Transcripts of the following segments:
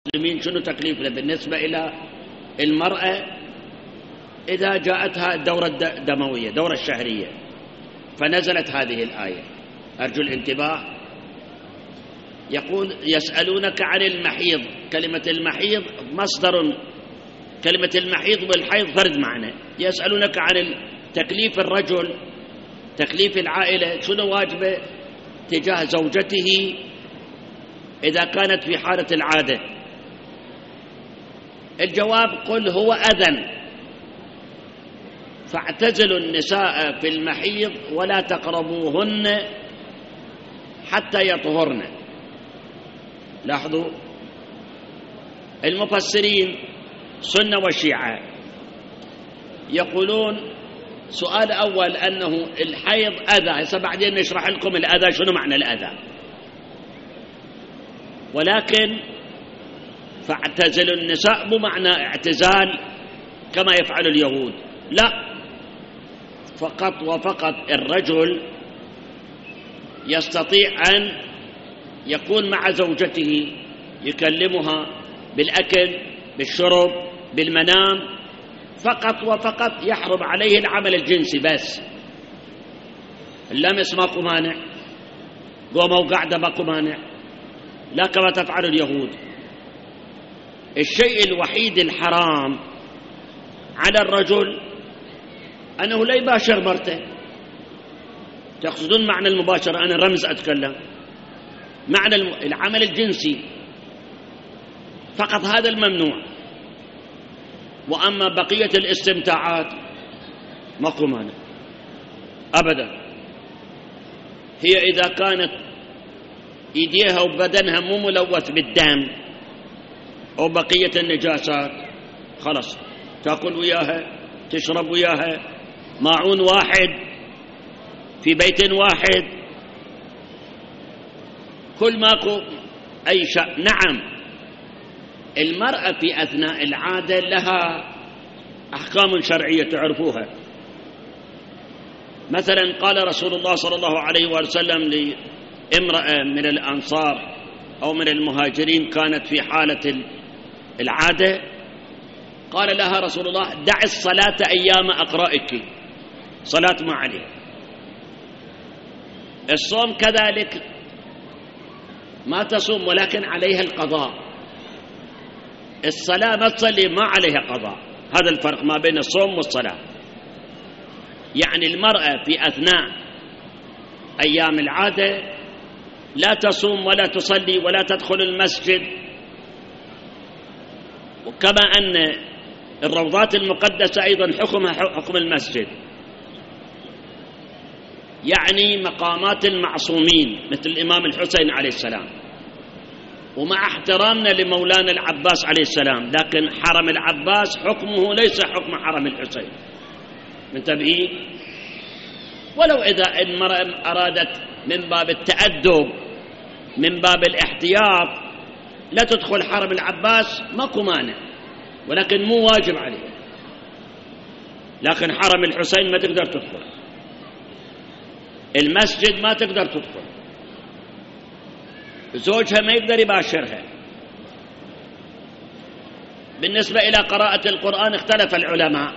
المسلمين شنو تكليفنا بالنسبة إلى المرأة إذا جاءتها الدورة الدموية، دورة الشهرية، فنزلت هذه الآية، أرجو الانتباه. يقول يسألونك عن المحيض. كلمة المحيض مصدر، كلمة المحيض والحيض فرد معنى. يسألونك عن تكليف الرجل، تكليف العائلة، شنو واجبه تجاه زوجته إذا كانت في حالة العادة. الجواب قل هو أذن فاعتزلوا النساء في المحيض ولا تقربوهن حتى يطهرن. لاحظوا المفسرين سنة وشيعة يقولون سؤال أول أنه الحيض أذى، هسه بعدين نشرح لكم الأذى شنو معنى الأذى. ولكن فاعتزلوا النساء مو معنى اعتزال كما يفعل اليهود، لا، فقط وفقط الرجل يستطيع أن يكون مع زوجته، يكلمها بالأكل بالشرب بالمنام، فقط وفقط يحرم عليه العمل الجنسي بس. اللمس ماكو مانع، قومة وقعدة ماكو مانع، لا كما تفعل اليهود. الشيء الوحيد الحرام على الرجل أنه لا يباشر مرته. تقصدون معنى المباشرة؟ أنا رمز أتكلم معنى العمل الجنسي فقط، هذا الممنوع. وأما بقية الاستمتاعات ماكو مانع أبدا. هي إذا كانت إيديها وبدنها مو ملوث بالدم أو بقية النجاسات خلاص تأكل وياها، تشرب وياها، ماعون واحد في بيت واحد، كل ماكو أي شيء. نعم، المرأة في أثناء العادة لها أحكام شرعية تعرفوها. مثلا قال رسول الله صلى الله عليه وسلم لامرأة من الأنصار أو من المهاجرين كانت في حالة العادة، قال لها رسول الله دع الصلاة أيام أقرائك، صلاة ما عليها. الصوم كذلك ما تصوم ولكن عليها القضاء. الصلاة ما تصلي ما عليها قضاء. هذا الفرق ما بين الصوم والصلاة. يعني المرأة في أثناء أيام العادة لا تصوم ولا تصلي ولا تدخل المسجد. وكما أن الروضات المقدسة أيضا حكمها حكم المسجد، يعني مقامات المعصومين مثل الإمام الحسين عليه السلام. ومع احترامنا لمولانا العباس عليه السلام، لكن حرم العباس حكمه ليس حكم حرم الحسين، منتبهين؟ ولو إذا المرأة أرادت من باب التأدب من باب الاحتياط لا تدخل حرم العباس ماكو مانع، ولكن مو واجب عليه. لكن حرم الحسين ما تقدر تدخل، المسجد ما تقدر تدخل، زوجها ما يقدر يباشرها. بالنسبة إلى قراءة القرآن اختلف العلماء،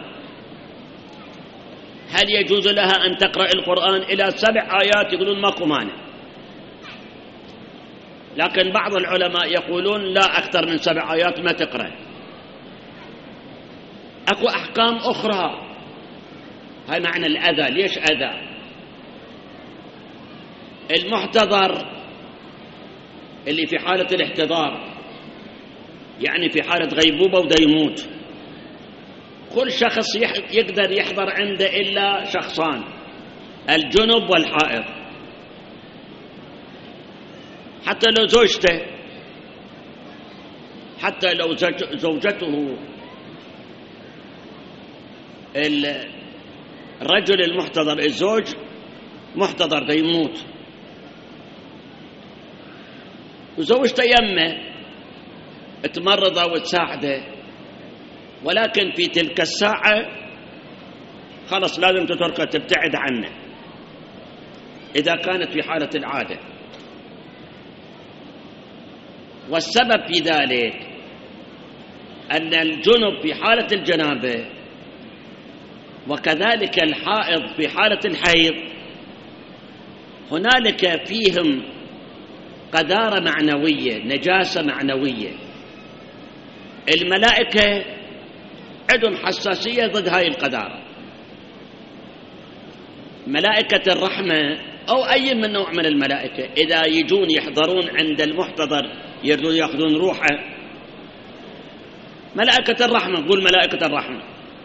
هل يجوز لها أن تقرأ القرآن إلى 7 آيات؟ يقولون ماكو مانع، لكن بعض العلماء يقولون لا، أكثر من 7 آيات ما تقرأ. أكو أحكام أخرى. هاي معنى الأذى. ليش أذى؟ المحتضر اللي في حالة الاحتضار، يعني في حالة غيبوبة ودا يموت، كل شخص يقدر يحضر عنده إلا شخصان، الجنب والحائض. حتى لو زوجته، حتى لو زوجته الرجل المحتضر، الزوج محتضر دا يموت وزوجته يمه تمرضه وتساعده، ولكن في تلك الساعة خلص لازم تتركه، تبتعد عنه إذا كانت في حالة العادة. والسبب في ذلك أن الجنب في حالة الجنابة وكذلك الحائض في حالة الحيض هنالك فيهم قذارة معنوية، نجاسة معنوية. الملائكة عندهم حساسية ضد هاي القذارة. ملائكة الرحمة أو أي من نوع من الملائكة إذا يجون يحضرون عند المحتضر يردون يأخذون روحه، ملائكة الرحمة، نقول ملائكة الرحمة،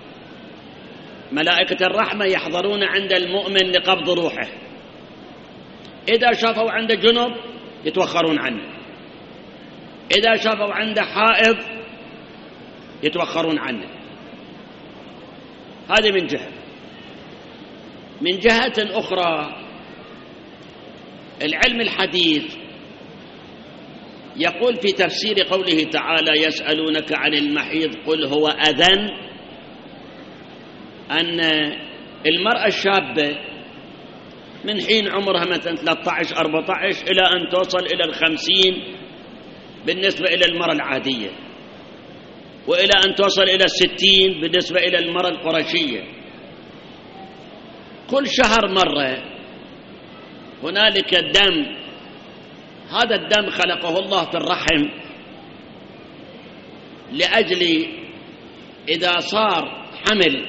ملائكة الرحمة يحضرون عند المؤمن لقبض روحه، إذا شافوا عنده جنب يتوخرون عنه، إذا شافوا عنده حائض يتوخرون عنه. هذه من جهة. من جهة أخرى العلم الحديث يقول في تفسير قوله تعالى يسألونك عن المحيض قل هو أذى، أن المرأة الشابة من حين عمرها مثلا 13-14 إلى أن توصل إلى 50 بالنسبة إلى المرأة العادية، وإلى أن توصل إلى 60 بالنسبة إلى المرأة القرشية، كل شهر مرة هنالك دم. هذا الدم خلقه الله في الرحم لأجل إذا صار حمل،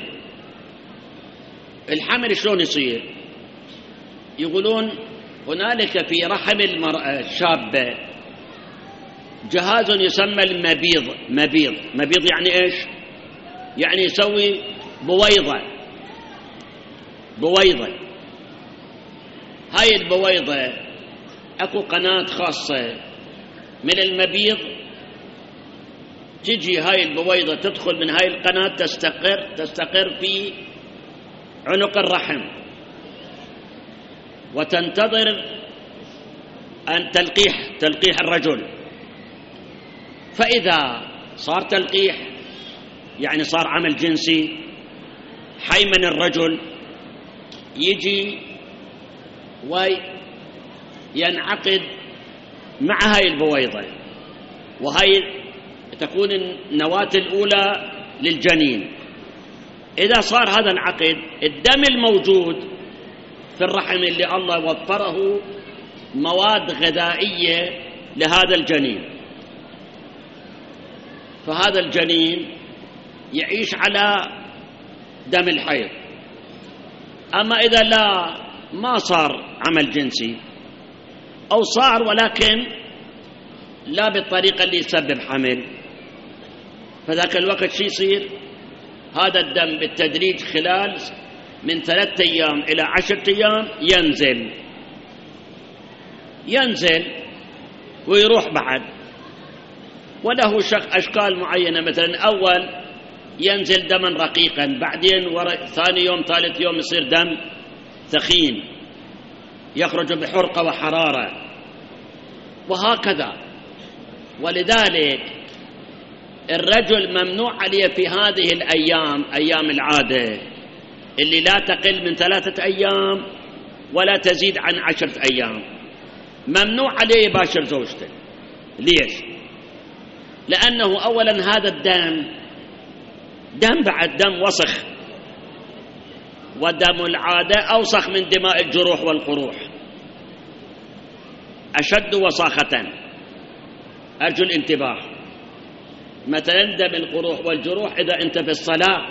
الحمل شلون يصير؟ يقولون هنالك في رحم المرأة الشابة جهاز يسمى المبيض. مبيض يعني إيش؟ يعني يسوي بويضة. هاي البويضة أكو قناة خاصة من المبيض، تجي هاي البويضة تدخل من هاي القناة تستقر في عنق الرحم وتنتظر أن تلقيح الرجل. فإذا صار تلقيح يعني صار عمل جنسي، حيمن الرجل يجي وينعقد مع هاي البويضة، وهي تكون النواة الأولى للجنين. إذا صار هذا العقد، الدم الموجود في الرحم اللي الله وفره مواد غذائية لهذا الجنين، فهذا الجنين يعيش على دم الحيض. أما إذا ما صار عمل جنسي أو صار ولكن لا بالطريقة اللي يسبب حمل، فذاك الوقت شي يصير؟ هذا الدم بالتدريج خلال من 3 أيام إلى 10 أيام ينزل ويروح بعد، وله أشكال معينة. مثلا أول ينزل دما رقيقا، بعدين ثاني يوم ثالث يوم يصير دم ثخين يخرج بحرقة وحرارة، وهكذا. ولذلك الرجل ممنوع عليه في هذه الأيام، أيام العادة اللي لا تقل من 3 أيام ولا تزيد عن 10 أيام، ممنوع عليه يباشر زوجته. ليش؟ لأنه أولا هذا الدم بعد دم وسخ، ودم العادة أوسخ من دماء الجروح والقروح، أشد وساخة. أرجو الانتباه. مثلا دم القروح والجروح، إذا أنت في الصلاة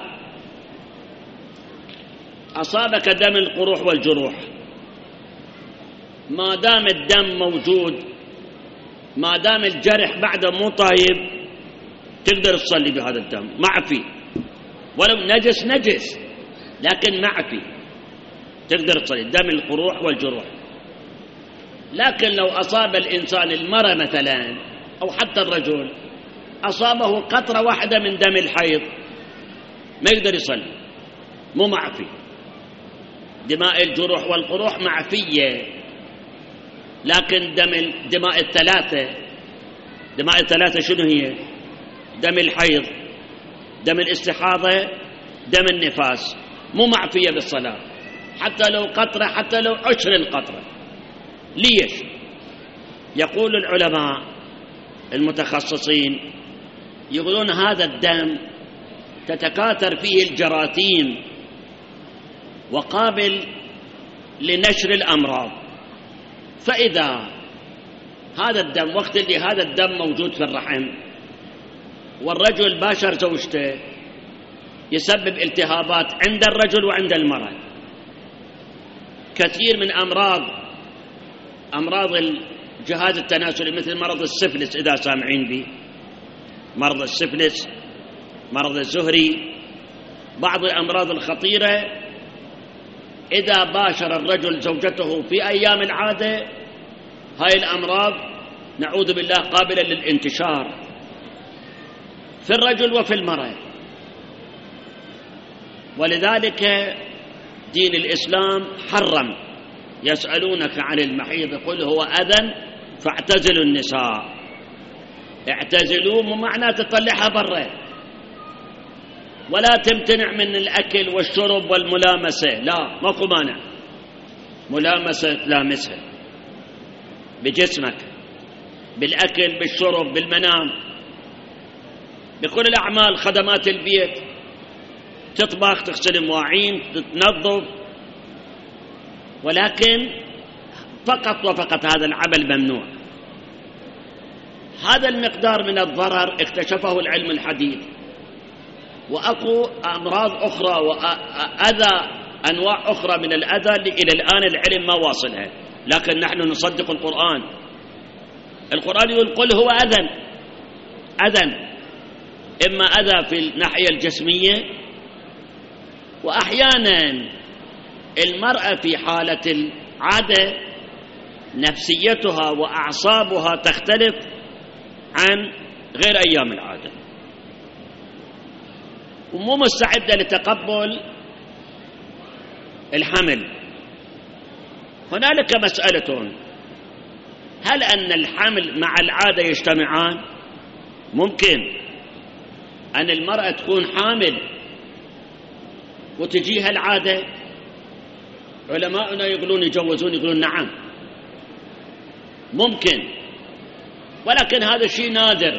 أصابك دم القروح والجروح، ما دام الدم موجود، ما دام الجرح بعده مو طايب، تقدر تصلي بهذا الدم معفي، ولو نجس لكن معفي تقدر تصلي دم القروح والجروح. لكن لو أصاب الإنسان المرأة مثلا أو حتى الرجل أصابه قطرة واحدة من دم الحيض ما يقدر يصلي، مو معفي. دماء الجروح والقروح معفية، لكن دماء الثلاثة شنو هي؟ دم الحيض، دم الاستحاضة، دم النفاس، مو معفية بالصلاة، حتى لو قطرة، حتى لو 20 قطرة. ليش؟ يقول العلماء المتخصصين يقولون هذا الدم تتكاثر فيه الجراثيم وقابل لنشر الأمراض، فإذا هذا الدم وقت اللي هذا الدم موجود في الرحم والرجل باشر زوجته يسبب التهابات عند الرجل وعند المرأة. كثير من أمراض الجهاز التناسلي مثل مرض السفلس، إذا سامعين به مرض السفلس، مرض الزهري، بعض الأمراض الخطيرة إذا باشر الرجل زوجته في أيام العادة هاي الأمراض نعوذ بالله قابلة للانتشار في الرجل وفي المرأة. ولذلك دين الإسلام حرم. يسألونك عن المحيض قل هو أذى فاعتزلوا النساء. اعتزلوا مو معناه تطلعها برا، ولا تمتنع من الأكل والشرب والملامسة، لا ماكو مانع ملامسة تلامسها بجسمك، بالأكل بالشرب بالمنام، بكل الأعمال، خدمات البيت، تطبخ تغسل المواعين تنظف، ولكن فقط وفقط هذا العمل ممنوع. هذا المقدار من الضرر اكتشفه العلم الحديث، وأكو أمراض أخرى وأذى أنواع أخرى من الأذى إلى الآن العلم ما واصلها، لكن نحن نصدق القرآن. القرآن يقول قل هو أذى، إما أذى في الناحية الجسمية، وأحيانا المرأة في حالة العادة نفسيتها وأعصابها تختلف عن غير أيام العادة، ومو مستعدة لتقبل الحمل. هنالك مسألة، هل أن الحمل مع العادة يجتمعان؟ ممكن أن المرأة تكون حامل وتجيها العادة. علماؤنا يقولون يجوزون، يقولون نعم ممكن، ولكن هذا شيء نادر.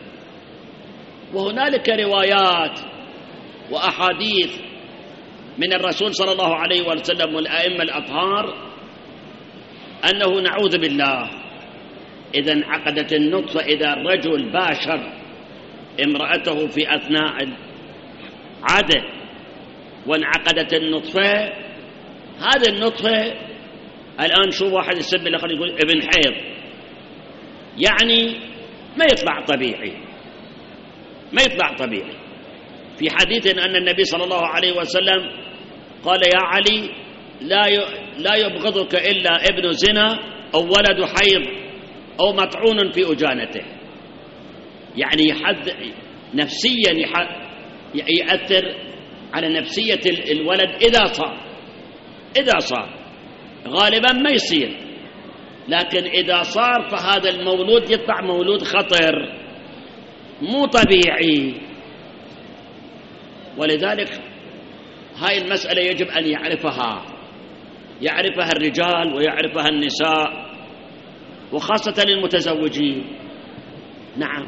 وهنالك روايات وأحاديث من الرسول صلى الله عليه وسلم والأئمة الأطهار أنه نعوذ بالله إذا انعقدت النطفة، إذا الرجل باشر امرأته في أثناء العادة وانعقدت النطفة، هذه النطفة الآن شو واحد يسمي له يقول ابن حيض، يعني ما يطلع طبيعي، ما يطلع طبيعي. في حديث أن النبي صلى الله عليه وسلم قال يا علي لا يبغضك إلا ابن زنا أو ولد حيض أو مطعون في أجانته، يعني نفسيا يأثر على نفسية الولد إذا صار غالبا ما يصير، لكن إذا صار فهذا المولود يطلع مولود خطر مو طبيعي. ولذلك هاي المسألة يجب أن يعرفها الرجال ويعرفها النساء، وخاصة المتزوجين. نعم،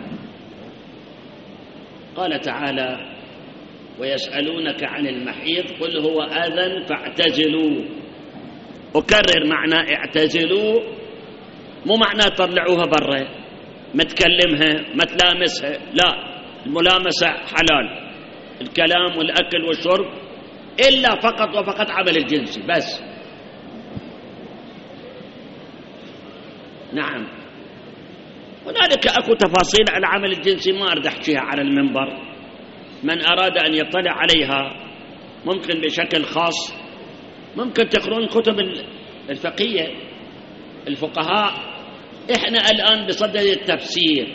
قال تعالى ويسألونك عن المحيض قل هو أذى فاعتزلوا. أكرر معنى اعتزلوا، مو معنى طلعوها برا ما تكلمها ما تلامسها، لا، الملامسة حلال، الكلام والأكل والشرب، إلا فقط وفقط عمل الجنسي بس. نعم، هنالك أكو تفاصيل على العمل الجنسي ما أريد أحكيها على المنبر، من أراد أن يطلع عليها ممكن بشكل خاص، ممكن تقرون كتب الفقهية الفقهاء. إحنا الآن بصدد التفسير،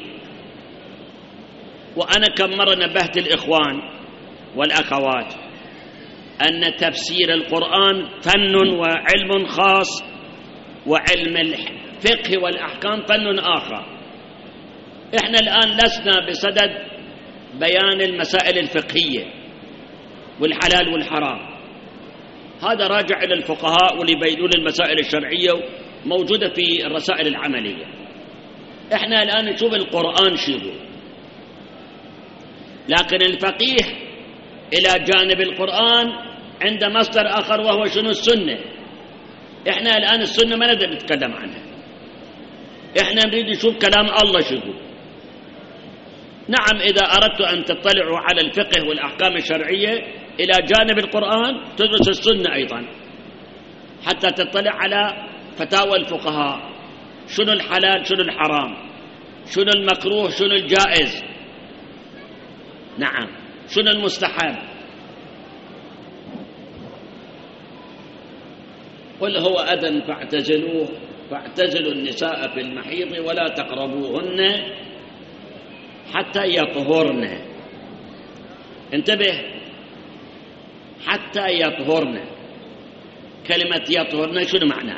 وأنا كم مرة نبهت الإخوان والأخوات أن تفسير القرآن فن وعلم خاص، وعلم الفقه والأحكام فن آخر. إحنا الآن لسنا بصدد بيان المسائل الفقهية والحلال والحرام، هذا راجع إلى الفقهاء واللي يبينون المسائل الشرعية موجودة في الرسائل العملية. إحنا الآن نشوف القرآن شو يقول، لكن الفقيه إلى جانب القرآن عند مصدر آخر وهو شنو؟ السنة. إحنا الآن السنة ما نقدر نتكلم عنها، إحنا نريد نشوف كلام الله شو يقول. نعم، إذا أردت أن تطلعوا على الفقه والأحكام الشرعية إلى جانب القرآن تدرس السنة أيضا حتى تطلع على فتاوى الفقهاء، شنو الحلال شنو الحرام، شنو المكروه شنو الجائز، نعم، شنو المستحب. قل هو أذى فاعتزلوا النساء في المحيض ولا تقربوهن حتى يطهرن. انتبه، حتى يطهرن. كلمة يطهرن شنو معناه؟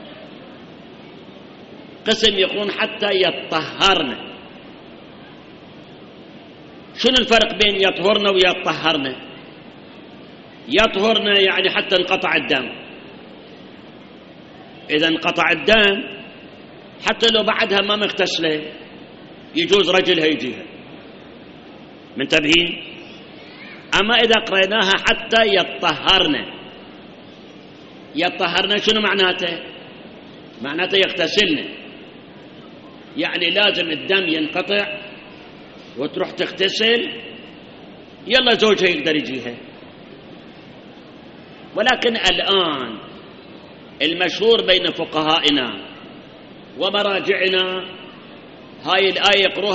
قسم يكون حتى يطهرن. شنو الفرق بين يطهرن ويطهرن؟ يطهرن يعني حتى انقطع الدم. إذا انقطع الدم حتى لو بعدها ما مغتسله يجوز رجلها يجيها، منتبهين؟ أما إذا قريناها حتى يطهرن، يطهرن شنو معناته؟ معناته يغتسلن، يعني لازم الدم ينقطع وتروح تغتسل يلا زوجها يقدر يجيها. ولكن الآن المشهور بين فقهائنا ومراجعنا هاي الآية يقروها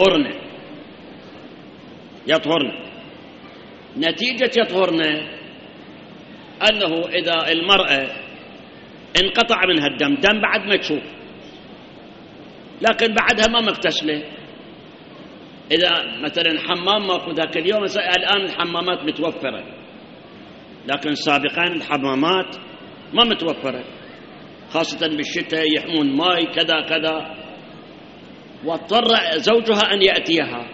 يطهرن. نتيجة يطهرن أنه إذا المرأة انقطع منها الدم، دم بعد ما تشوف لكن بعدها ما مغتسله، إذا مثلا حمام ماكو ذاك اليوم، الآن الحمامات متوفرة لكن سابقا الحمامات ما متوفرة، خاصة بالشتاء يحمون ماي كذا كذا، واضطر زوجها أن يأتيها.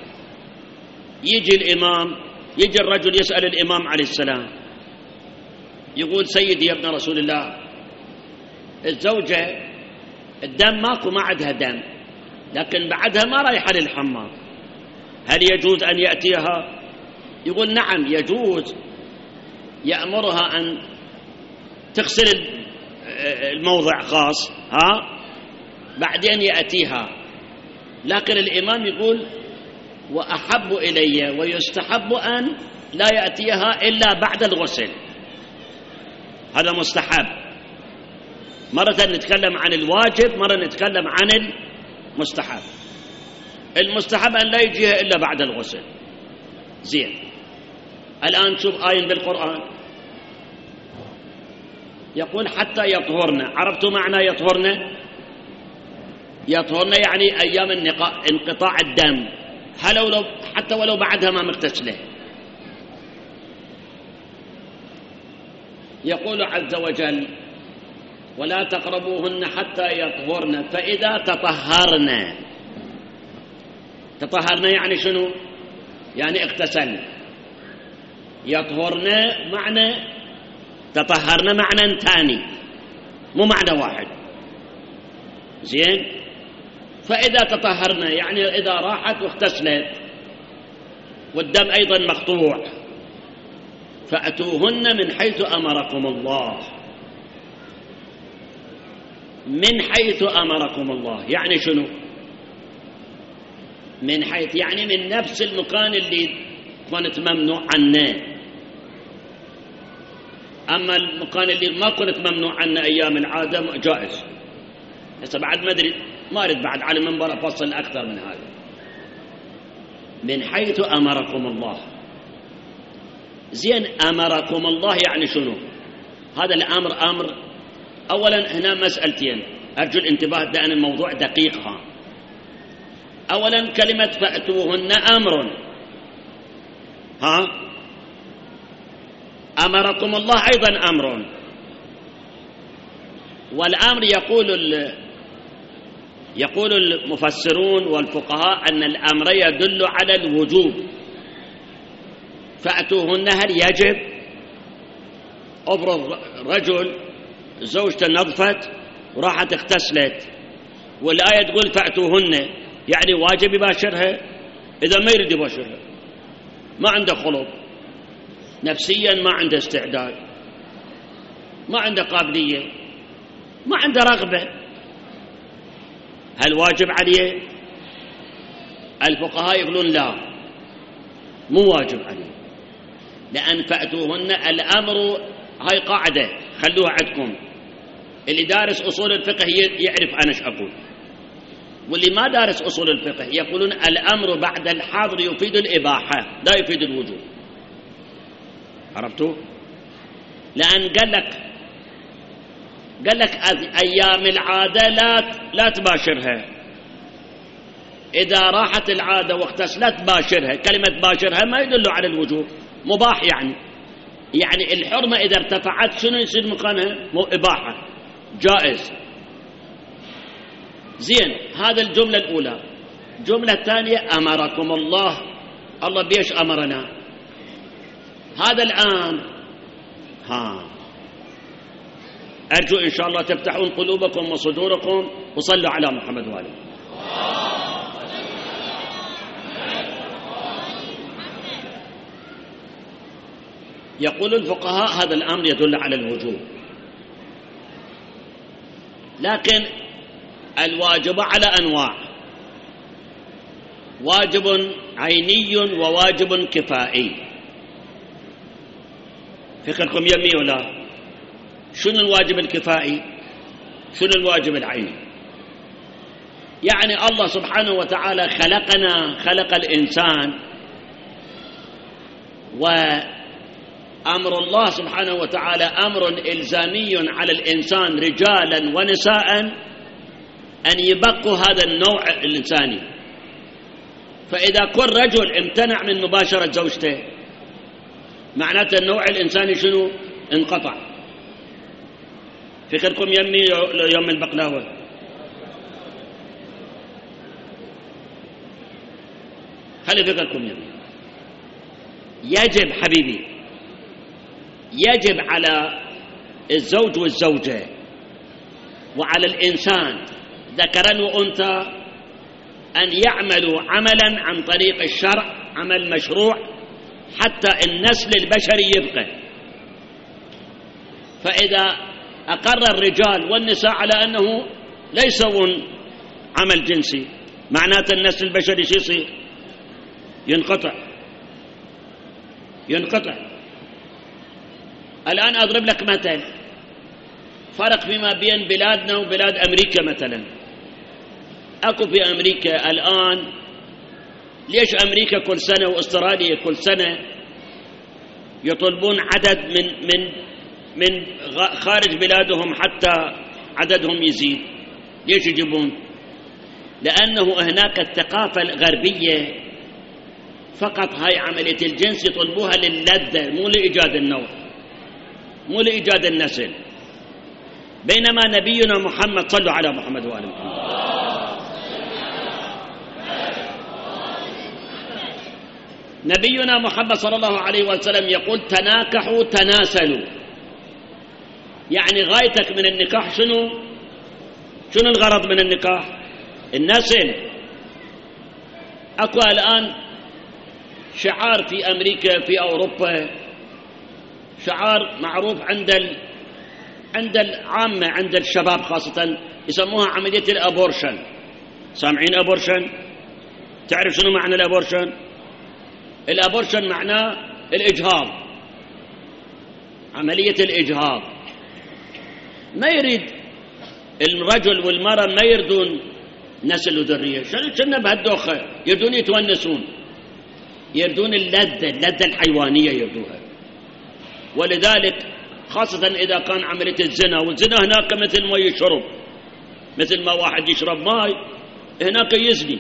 يجي الرجل يسأل الإمام عليه السلام يقول سيدي يا ابن رسول الله، الزوجة الدم ماكو، ما عندها دم لكن بعدها ما رايحة للحمام، هل يجوز أن يأتيها؟ يقول نعم يجوز، يأمرها أن تغسل الموضع خاص بعدين يأتيها. لكن الإمام يقول وأحب إلي ويستحب أن لا يأتيها إلا بعد الغسل، هذا مستحب. مرة نتكلم عن الواجب، مرة نتكلم عن المستحب. المستحب أن لا يجيها إلا بعد الغسل. زين، الآن شوف آية بالقرآن يقول حتى يطهرن. عرفتوا معنى يطهرن؟ يطهرن يعني أيام انقطاع الدم، حتى ولو بعدها ما مغتسله. يقول عز وجل ولا تقربوهن حتى يطهرن فإذا تطهرن. تطهرن يعني شنو؟ يعني اغتسلن. يطهرن معنى، تطهرن معنى ثاني مو معنى واحد. زين، فإذا تطهرن يعني إذا راحت واغتسلت والدم أيضا مقطوع فأتوهن من حيث أمركم الله. من حيث أمركم الله يعني شنو؟ من حيث يعني من نفس المكان اللي كنت ممنوع عنه. أما المكان اللي ما كنت ممنوع عنه أيام العادة جائز. هسه بعد ما أدري، ما أريد بعد على المنبر أفصل أكثر من هذا. من حيث أمركم الله. زين، أمركم الله يعني شنو؟ هذا الأمر أمر. أولا هنا مسألتين أرجو الانتباه، لأن الموضوع دقيق. أولا كلمة فأتوهن أمر، أمركم الله أيضا أمر. والأمر يقول المفسرون والفقهاء أن الأمر يدل على الوجوب. فأتوهن هل يجب؟ أفرض رجل زوجته نظفت وراحت اغتسلت والآية تقول فأتوهن، يعني واجب يباشرها؟ إذا ما يريد يباشرها ما عنده خلق، نفسيا ما عنده استعداد، ما عنده قابلية، ما عنده رغبة، هل واجب عليه؟ الفقهاء يقولون لا، مو واجب عليه، لأن فأتوهن الأمر، هاي قاعدة خلوها عندكم، اللي دارس أصول الفقه يعرف أنا ايش أقول، واللي ما دارس أصول الفقه يقولون الأمر بعد الحظر يفيد الإباحة لا يفيد الوجوب. عرفتوا؟ لأن قال لك أيام العادة لا تباشرها، إذا راحت العادة واختص لا تباشرها، كلمة باشرها ما يدل على الوجوب، مباح يعني الحرمة إذا ارتفعت شنو يصير مكانها؟ إباحة، جائز. زين، هذا الجملة الأولى. الجملة الثانية أمركم الله بيش أمرنا؟ هذا الآن أرجو إن شاء الله تفتحون قلوبكم وصدوركم وصلوا على محمد وآله. يقول الفقهاء هذا الأمر يدل على الوجوب، لكن الواجب على أنواع، واجب عيني وواجب كفائي. فكركم يمي ولا؟ شنو الواجب الكفائي؟ شنو الواجب العيني؟ يعني الله سبحانه وتعالى خلق الإنسان، وأمر الله سبحانه وتعالى أمر إلزامي على الإنسان رجالا ونساء أن يبقوا هذا النوع الإنساني. فإذا كل رجل امتنع من مباشرة زوجته معناته النوع الإنساني شنو؟ انقطع. فكركم يمي يوم البقلاوة؟ خلي فكركم يمي. يجب حبيبي، يجب على الزوج والزوجة وعلى الإنسان ذكرا وأنثى أن يعملوا عملا عن طريق الشرع، عمل مشروع حتى النسل البشري يبقى. فإذا أقر الرجال والنساء على أنه لا يسوون عمل جنسي معناته النسل البشري شو يصير؟ ينقطع. الآن أضرب لك مثل، فرق فيما بين بلادنا وبلاد أمريكا مثلا. أكو في أمريكا الآن، ليش أمريكا كل سنة وأستراليا كل سنة يطلبون عدد من خارج بلادهم حتى عددهم يزيد؟ ليش يجيبون؟ لأنه هناك الثقافة الغربية فقط هاي عملية الجنس يطلبوها للذة، مو لإيجاد النوع، مو لإيجاد النسل. بينما نبينا محمد، صلوا على محمد وآل محمد، نبينا محمد صلى الله عليه وسلم يقول تناكحوا تناسلوا. يعني غايتك من النكاح شنو الغرض من النكاح؟ النسل. أكو الآن شعار في أمريكا في أوروبا، شعار معروف عند العامة، عند الشباب خاصة، يسموها عملية الأبورشن. سامعين أبورشن؟ تعرف شنو معنى الأبورشن؟ الأبورشن معناه الإجهاض، عملية الإجهاض. ما يريد الرجل والمرأة ما يردون نسل وذرية، شنو بهالدوخة؟ يردون يتونسون، يردون اللذة الحيوانية يردوها. ولذلك خاصة إذا كان عملية الزنا، والزنا هناك مثل ما يشرب، مثل ما واحد يشرب ماء هناك يزني.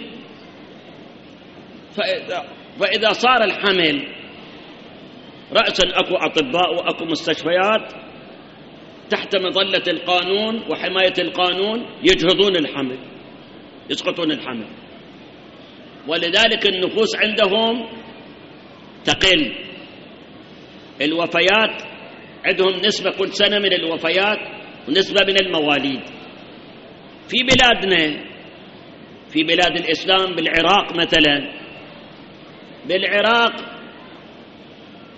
فإذا صار الحمل رأسا أكو أطباء وأكو مستشفيات تحت مظلة القانون وحماية القانون يجهضون الحمل، يسقطون الحمل. ولذلك النفوس عندهم تقل، الوفيات عندهم نسبة كل سنة من الوفيات ونسبة من المواليد. في بلادنا، في بلاد الإسلام، بالعراق مثلا، بالعراق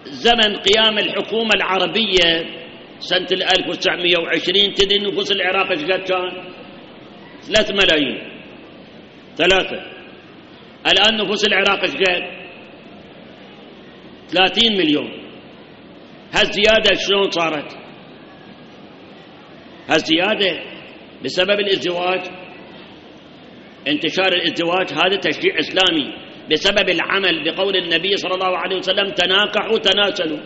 زمن قيام الحكومة العربية سنة 1920 تدري نفوس العراق ايش قد كان؟ 3 ملايين 3. الآن نفوس العراق ايش قد؟ 30 مليون. هالزيادة شلون صارت؟ هالزيادة بسبب الازدواج، انتشار الازدواج، هذا تشريع إسلامي، بسبب العمل بقول النبي صلى الله عليه وسلم تناكحوا تناسلوا.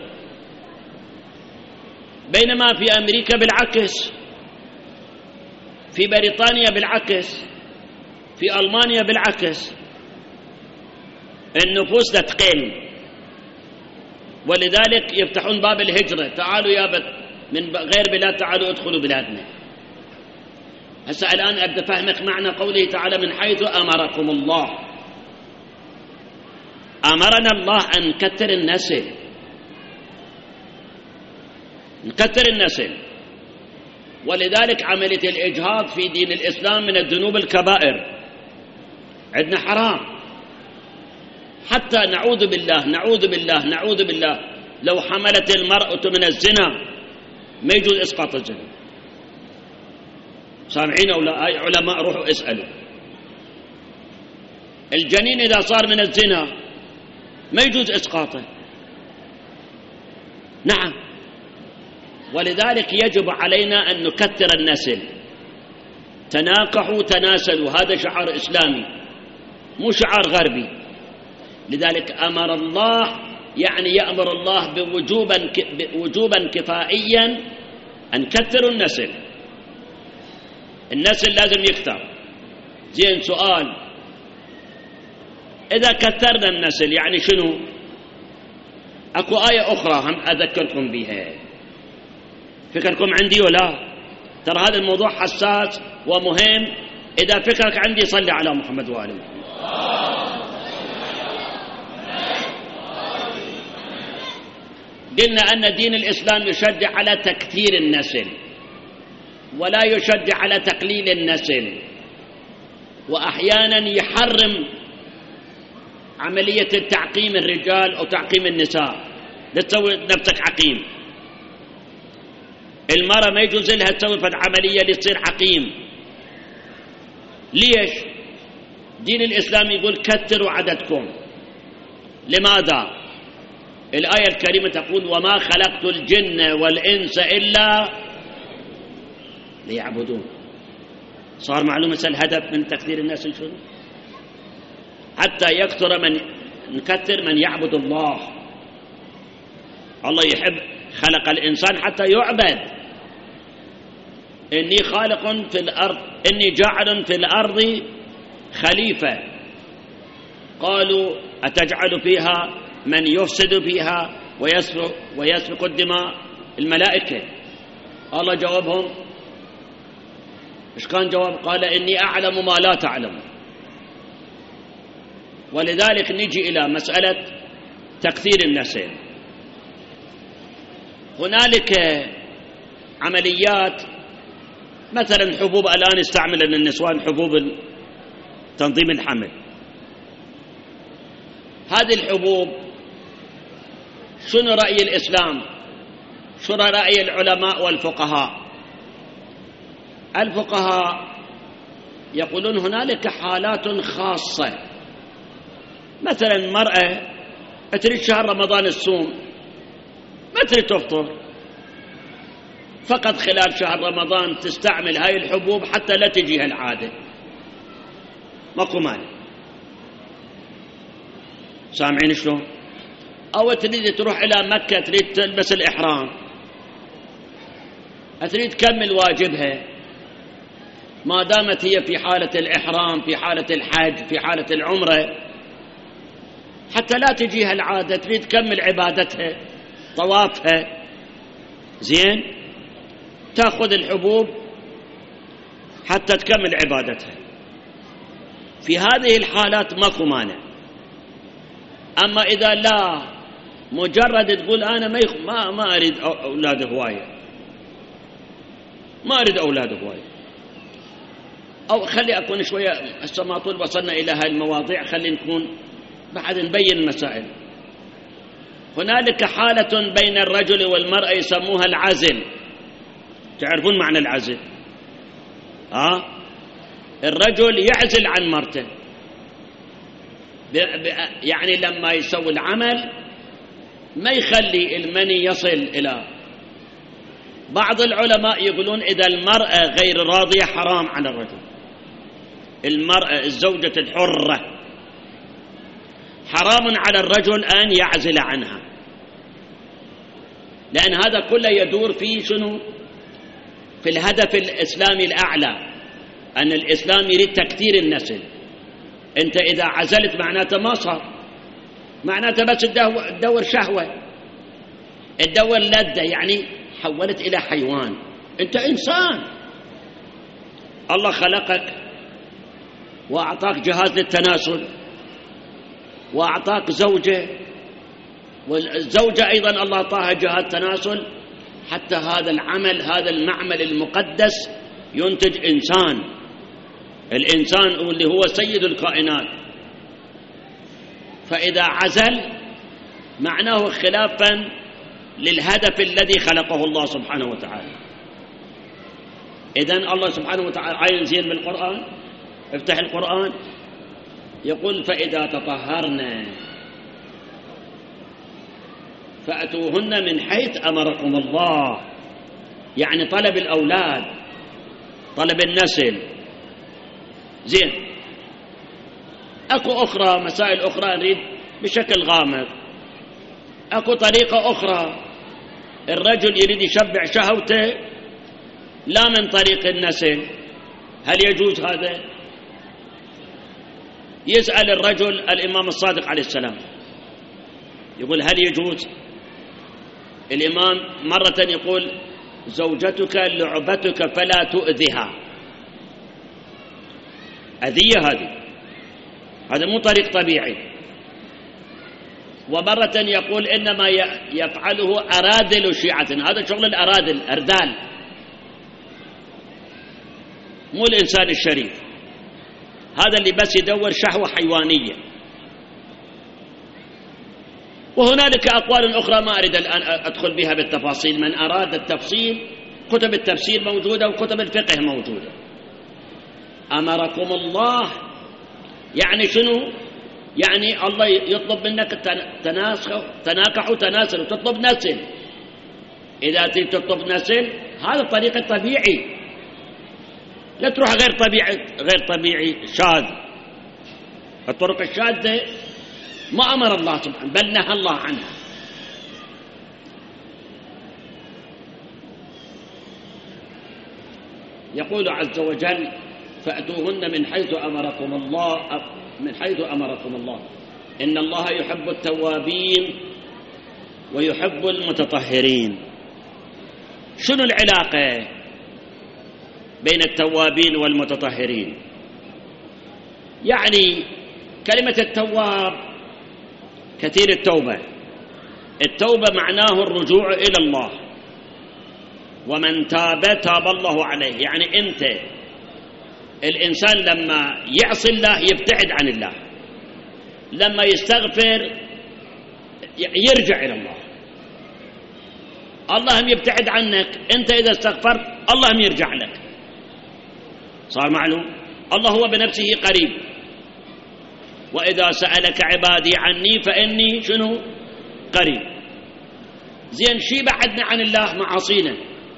بينما في أمريكا بالعكس، في بريطانيا بالعكس، في ألمانيا بالعكس، النفوس تقل، ولذلك يفتحون باب الهجرة، تعالوا يا من غير بلاد تعالوا ادخلوا بلادنا. هسه الآن أبدأ أفهمك معنى قوله تعالى من حيث أمركم الله. أمرنا الله أن نكثر النسل، نكثر النسل، ولذلك عملية الإجهاض في دين الإسلام من الذنوب الكبائر، عندنا حرام، حتى نعوذ بالله نعوذ بالله نعوذ بالله لو حملت المرأة من الزنا ما يجوز إسقاط الزنا. سامعين أو لا؟ أي علماء روحوا اسألوا. الجنين إذا صار من الزنا ما يجوز إسقاطه. نعم، ولذلك يجب علينا أن نكثر النسل. تناكحوا تناسلوا، هذا شعار إسلامي مو شعار غربي. لذلك أمر الله، يعني يأمر الله بوجوبا كفائيا أن كثروا النسل. النسل لازم يكثر. زين، سؤال، إذا كثرنا النسل يعني شنو؟ أكو آية أخرى هم أذكركم بها، فكركم عندي ولا؟ ترى هذا الموضوع حساس ومهم. إذا فكرك عندي صلي على محمد وآل محمد. قلنا أن دين الإسلام يشجع على تكثير النسل ولا يشجع على تقليل النسل، وأحيانا يحرم عملية التعقيم الرجال أو تعقيم النساء، لا تسوي نفسك عقيم. المرأة ما يجوز لها تسوي فد عملية لتصير عقيم. ليش؟ دين الإسلام يقول كثروا عددكم. لماذا؟ الآية الكريمة تقول وما خلقت الجن والإنس إلا ليعبدون. صار معلومة الهدف من تكثير الناس شنو؟ حتى يكثر نكثر من يعبد الله. الله يحب، خلق الإنسان حتى يعبد. إني خالق في الأرض، إني جاعل في الأرض خليفة. قالوا أتجعل فيها من يفسد فيها ويسفك الدماء؟ الملائكة. الله جوابهم إيش كان جواب؟ قال إني أعلم ما لا تعلم. ولذلك نجي إلى مسألة تكثير النسل. هنالك عمليات، مثلا حبوب الآن يستعمل النسوان، حبوب تنظيم الحمل. هذه الحبوب شنو رأي الإسلام؟ شنو رأي العلماء والفقهاء؟ الفقهاء يقولون هنالك حالات خاصة، مثلا مرأة تريد شهر رمضان الصوم، ما تريد تفطر، فقط خلال شهر رمضان تستعمل هاي الحبوب حتى لا تجيها العادة، ماكو مانع. سامعين شلون؟ أو تريد تروح إلى مكة، تريد تلبس الإحرام، تريد تكمل واجبها، ما دامت هي في حالة الإحرام، في حالة الحج، في حالة العمرة، حتى لا تجيها العادة، تريد تكمل عبادتها طوافها، زين، تأخذ الحبوب حتى تكمل عبادتها. في هذه الحالات ماكو مانع. أما إذا لا، مجرد تقول أنا ما أريد أولاد هواية، ما أريد أولاد هواية، أو خلي أكون شوية، هسه ما طول وصلنا إلى هاي المواضيع، خلي نكون بعد نبين المسائل. هنالك حالة بين الرجل والمرأة يسموها العزل. تعرفون معنى العزل؟ الرجل يعزل عن مرته، يعني لما يسوي العمل ما يخلي المني يصل إلى. بعض العلماء يقولون إذا المرأة غير راضية حرام على الرجل. المرأة الزوجة الحرة حرام على الرجل أن يعزل عنها، لأن هذا كله يدور في شنو؟ في الهدف الإسلامي الأعلى، أن الإسلام يريد تكثير النسل. أنت إذا عزلت معناته ما صار، معناته بس تدور شهوة، تدور لذة، يعني حولت إلى حيوان. أنت إنسان، الله خلقك وأعطاك جهاز للتناسل، وأعطاك زوجة، والزوجة أيضا الله أعطاها جهاز تناسل، حتى هذا العمل، هذا المعمل المقدس ينتج إنسان. الإنسان اللي هو سيد الكائنات. فإذا عزل معناه خلافا للهدف الذي خلقه الله سبحانه وتعالى. إذن الله سبحانه وتعالى عين زين بالقرآن، افتح القرآن يقول فإذا تطهرنا فأتوهن من حيث أمركم الله، يعني طلب الأولاد، طلب النسل. زين، أكو أخرى، مسائل أخرى نريد بشكل غامض. أكو طريقة أخرى، الرجل يريد يشبع شهوته لا من طريق النسل، هل يجوز هذا؟ يسأل الرجل الإمام الصادق عليه السلام، يقول هل يجوز؟ الإمام مرة يقول زوجتك لعبتك فلا تؤذها. أذية هذا مو طريق طبيعي. ومرة يقول إنما يفعله أرادل شيعة، هذا شغل الأرادل، أردال، مو الإنسان الشريف، هذا اللي بس يدور شهوة حيوانية. وهنالك أقوال أخرى ما أريد الآن أدخل بها بالتفاصيل، من أراد التفصيل كتب التفسير موجودة وكتب الفقه موجودة. أمركم الله يعني شنو؟ يعني الله يطلب منك تناكحوا تناسلوا، تطلب نسل. إذا تطلب نسل هذا الطريق الطبيعي، لا تروح غير طبيعي شاذ. الطرق الشاذة ما أمر الله سبحانه بل نهى الله عنها. يقول عز وجل فأتوهن من حيث أمركم الله إن الله يحب التوابين ويحب المتطهرين. شنو العلاقة بين التوابين والمتطهرين؟ يعني كلمة التواب كثير التوبة معناه الرجوع إلى الله، ومن تاب تاب الله عليه. يعني أنت الإنسان لما يعصي الله يبتعد عن الله، لما يستغفر يرجع إلى الله. الله هم يبتعد عنك، أنت إذا استغفرت الله هم يرجع لك. صار معلوم؟ الله هو بنفسه قريب. وإذا سألك عبادي عني فإني شنو؟ قريب. زين، شي بعدنا عن الله؟ معاصينا.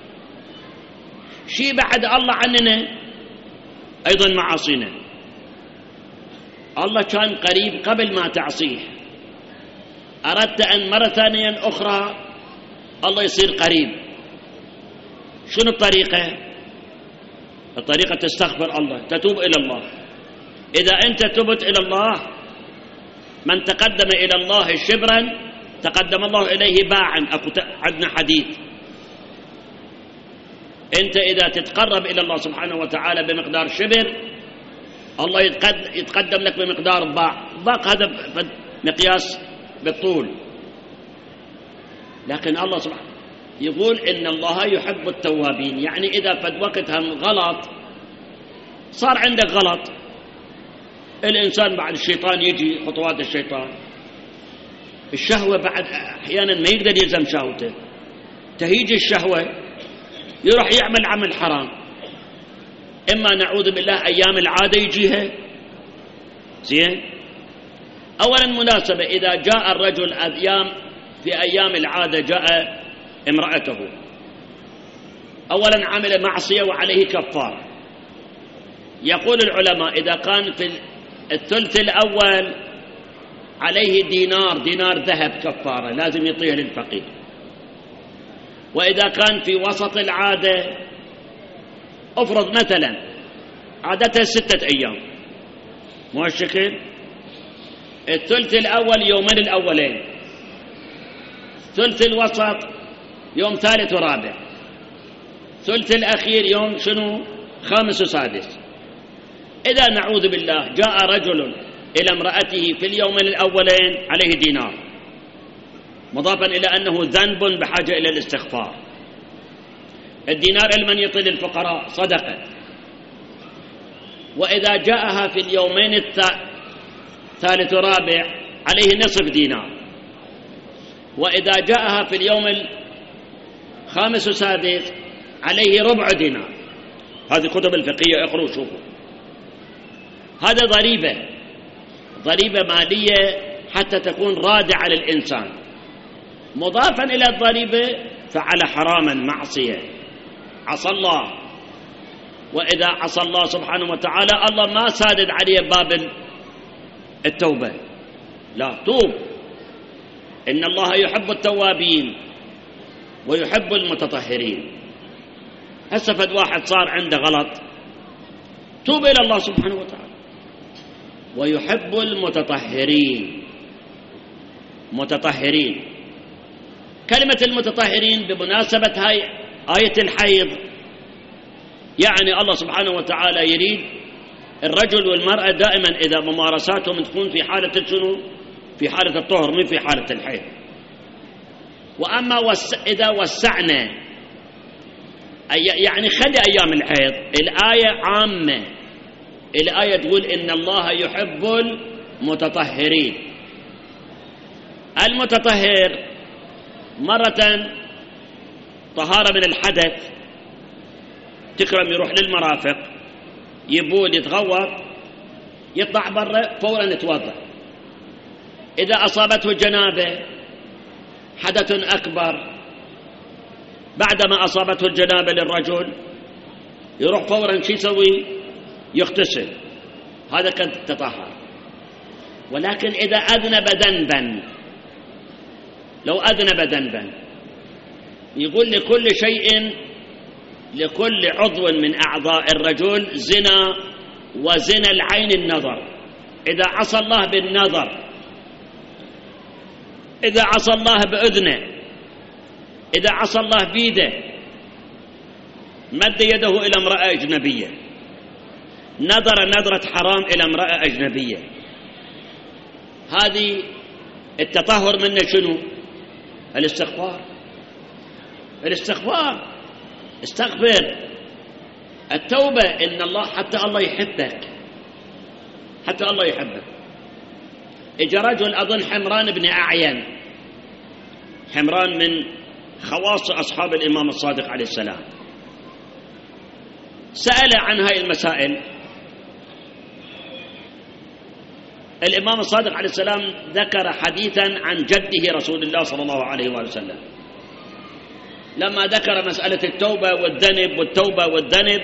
شي بعد الله عننا؟ أيضا معاصينا. الله كان قريب قبل ما تعصيه، أردت أن مرة ثانية أخرى الله يصير قريب. شنو الطريقة؟ الطريقة تستغفر الله، تتوب إلى الله. إذا أنت تبت إلى الله، من تقدم إلى الله شبرا تقدم الله إليه باعا. عندنا حديث، أنت إذا تتقرب إلى الله سبحانه وتعالى بمقدار شبر، الله يتقدم لك بمقدار باع. هذا مقياس بالطول. لكن الله سبحانه يقول إن الله يحب التوابين، يعني إذا فد وقتها غلط، صار عندك غلط، الإنسان بعد الشيطان يجي، خطوات الشيطان الشهوة بعد أحيانا ما يقدر يلزم شهوته، تهيج الشهوة يروح يعمل عمل حرام. إما نعوذ بالله أيام العادة يجيها زين. أولا مناسبة، إذا جاء الرجل في أيام العادة جاء امرأته، أولا عمل معصية وعليه كفارة. يقول العلماء إذا كان في الثلث الأول عليه دينار ذهب كفارة لازم يعطيه للفقير. وإذا كان في وسط العادة، أفرض مثلا عادتها 6 أيام، مو هالشكل، الثلث الأول يومين الأولين، ثلث الوسط يوم 3 و4، ثلث الأخير يوم شنو 5 و6. إذا نعوذ بالله جاء رجل إلى امرأته في اليومين الأولين عليه دينار، مضافا إلى أنه ذنب بحاجة إلى الاستغفار. الدينار لمن يعطي للفقراء صدقة. وإذا جاءها في اليومين الثالث ورابع عليه نصف دينار. وإذا جاءها في اليوم الخامس وسادس عليه ربع دينار. هذه كتب الفقهية، اقروا شوفوا. هذا ضريبة مالية حتى تكون رادعة للإنسان. مضافا إلى الضريبة فعل حراما معصية، عصى الله. وإذا عصى الله سبحانه وتعالى الله ما سادد عليه باب التوبة، لا، توب. إن الله يحب التوابين ويحب المتطهرين. هسه فد واحد صار عنده غلط، توب إلى الله سبحانه وتعالى. ويحب المتطهرين. متطهرين، كلمة المتطهرين بمناسبة هاي آية الحيض، يعني الله سبحانه وتعالى يريد الرجل والمرأة دائما إذا ممارساتهم تكون في حالة شنو؟ في حالة الطهر، من في حالة الحيض. وأما إذا وسعنا يعني خلي أيام الحيض، الآية عامة. الآية تقول إن الله يحب المتطهرين. المتطهر مرة طهارة من الحدث، تكرم يروح للمرافق يبول يتغوط يطلع برا فورا يتوضأ. إذا أصابته جنابة حدث أكبر بعدما أصابته الجنابة للرجل يروح فورا شو يسوي؟ يغتسل. هذا كان تطهر. ولكن إذا أذنب ذنبا، لو أذنب ذنبا، يقول لكل شيء، لكل عضو من أعضاء الرجل زنا، وزنا العين النظر. إذا عصى الله بالنظر، إذا عصى الله بأذنه، إذا عصى الله بيده، مد يده إلى امرأة أجنبية، نظر نظرة حرام إلى امرأة أجنبية، هذه التطهر منه شنو؟ الاستغفار. الاستغفار، استغفر. التوبة إن الله حتى الله يحبك، حتى الله يحبك. إجا رجل أظن حمران بن أعين، حمران من خواص أصحاب الإمام الصادق عليه السلام، سأل عن هاي المسائل. الإمام الصادق عليه السلام ذكر حديثا عن جده رسول الله صلى الله عليه وسلم، لما ذكر مسألة التوبة والذنب والتوبة والذنب،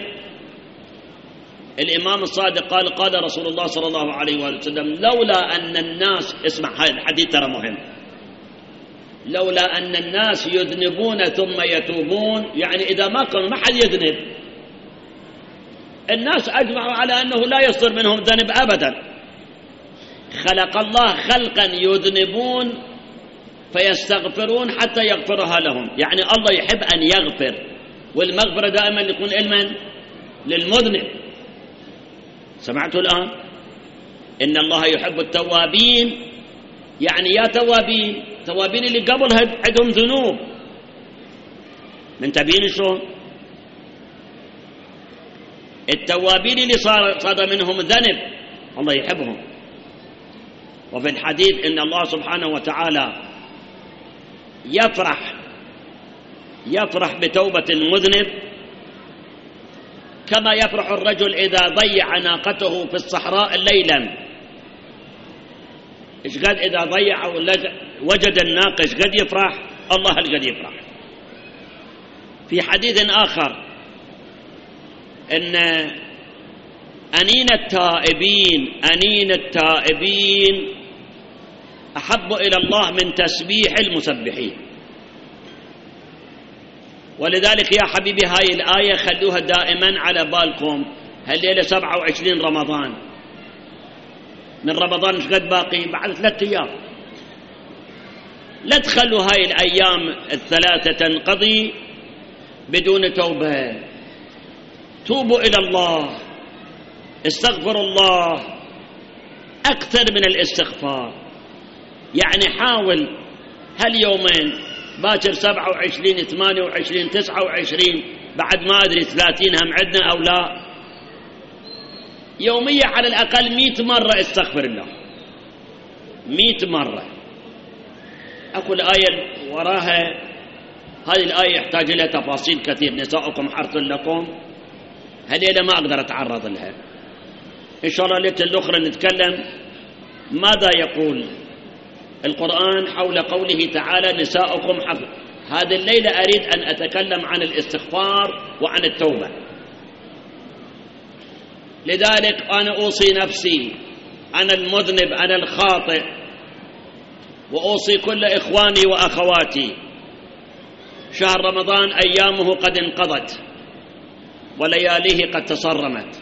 الإمام الصادق قال: قال رسول الله صلى الله عليه وسلم: لولا أن الناس، اسمع هذا الحديث ترى مهم، لولا أن الناس يذنبون ثم يتوبون، يعني إذا ما كان ما حد يذنب، الناس أجمعوا على أنه لا يصدر منهم ذنب أبدا، خلق الله خلقا يذنبون فيستغفرون حتى يغفرها لهم. يعني الله يحب أن يغفر، والمغفرة دائما يكون لمن؟ للمذنب. سمعتوا الآن؟ إن الله يحب التوابين، يعني يا توابين، توابين اللي قبل عندهم ذنوب، من تبين شلون؟ التوابين اللي صار منهم ذنب الله يحبهم. وفي الحديث إن الله سبحانه وتعالى يفرح بتوبة المذنب كما يفرح الرجل إذا ضيع ناقته في الصحراء ليلا. إيش قد إذا ضيع وجد الناقة إيش قد يفرح؟ الله هل قد يفرح. في حديث آخر إن أنين التائبين أحب إلى الله من تسبيح المسبحين. ولذلك يا حبيبي هاي الآية خلوها دائما على بالكم. هالليلة 27 رمضان، من رمضان ايش قد باقي؟ بعد 3 أيام. لا تخلوا هاي الأيام الثلاثة تنقضي بدون توبة. توبوا إلى الله، استغفروا الله أكثر من الاستغفار. يعني حاول هاليومين باكر 27 28 29 بعد ما أدري 30 هم عندنا أو لا، يوميا على الأقل 100 مرة استغفر الله، 100 مرة. أقول آية وراها، هذه الآية يحتاج إلى تفاصيل كثير. نساؤكم حرث لكم، هذه ما أقدر أتعرض لها. إن شاء الله ليلة الأخرى نتكلم ماذا يقول القرآن حول قوله تعالى نساؤكم حرث. هذه الليلة أريد أن أتكلم عن الاستغفار وعن التوبة. لذلك أنا أوصي نفسي، أنا المذنب، أنا الخاطئ، وأوصي كل إخواني وأخواتي. شهر رمضان أيامه قد انقضت ولياليه قد تصرمت،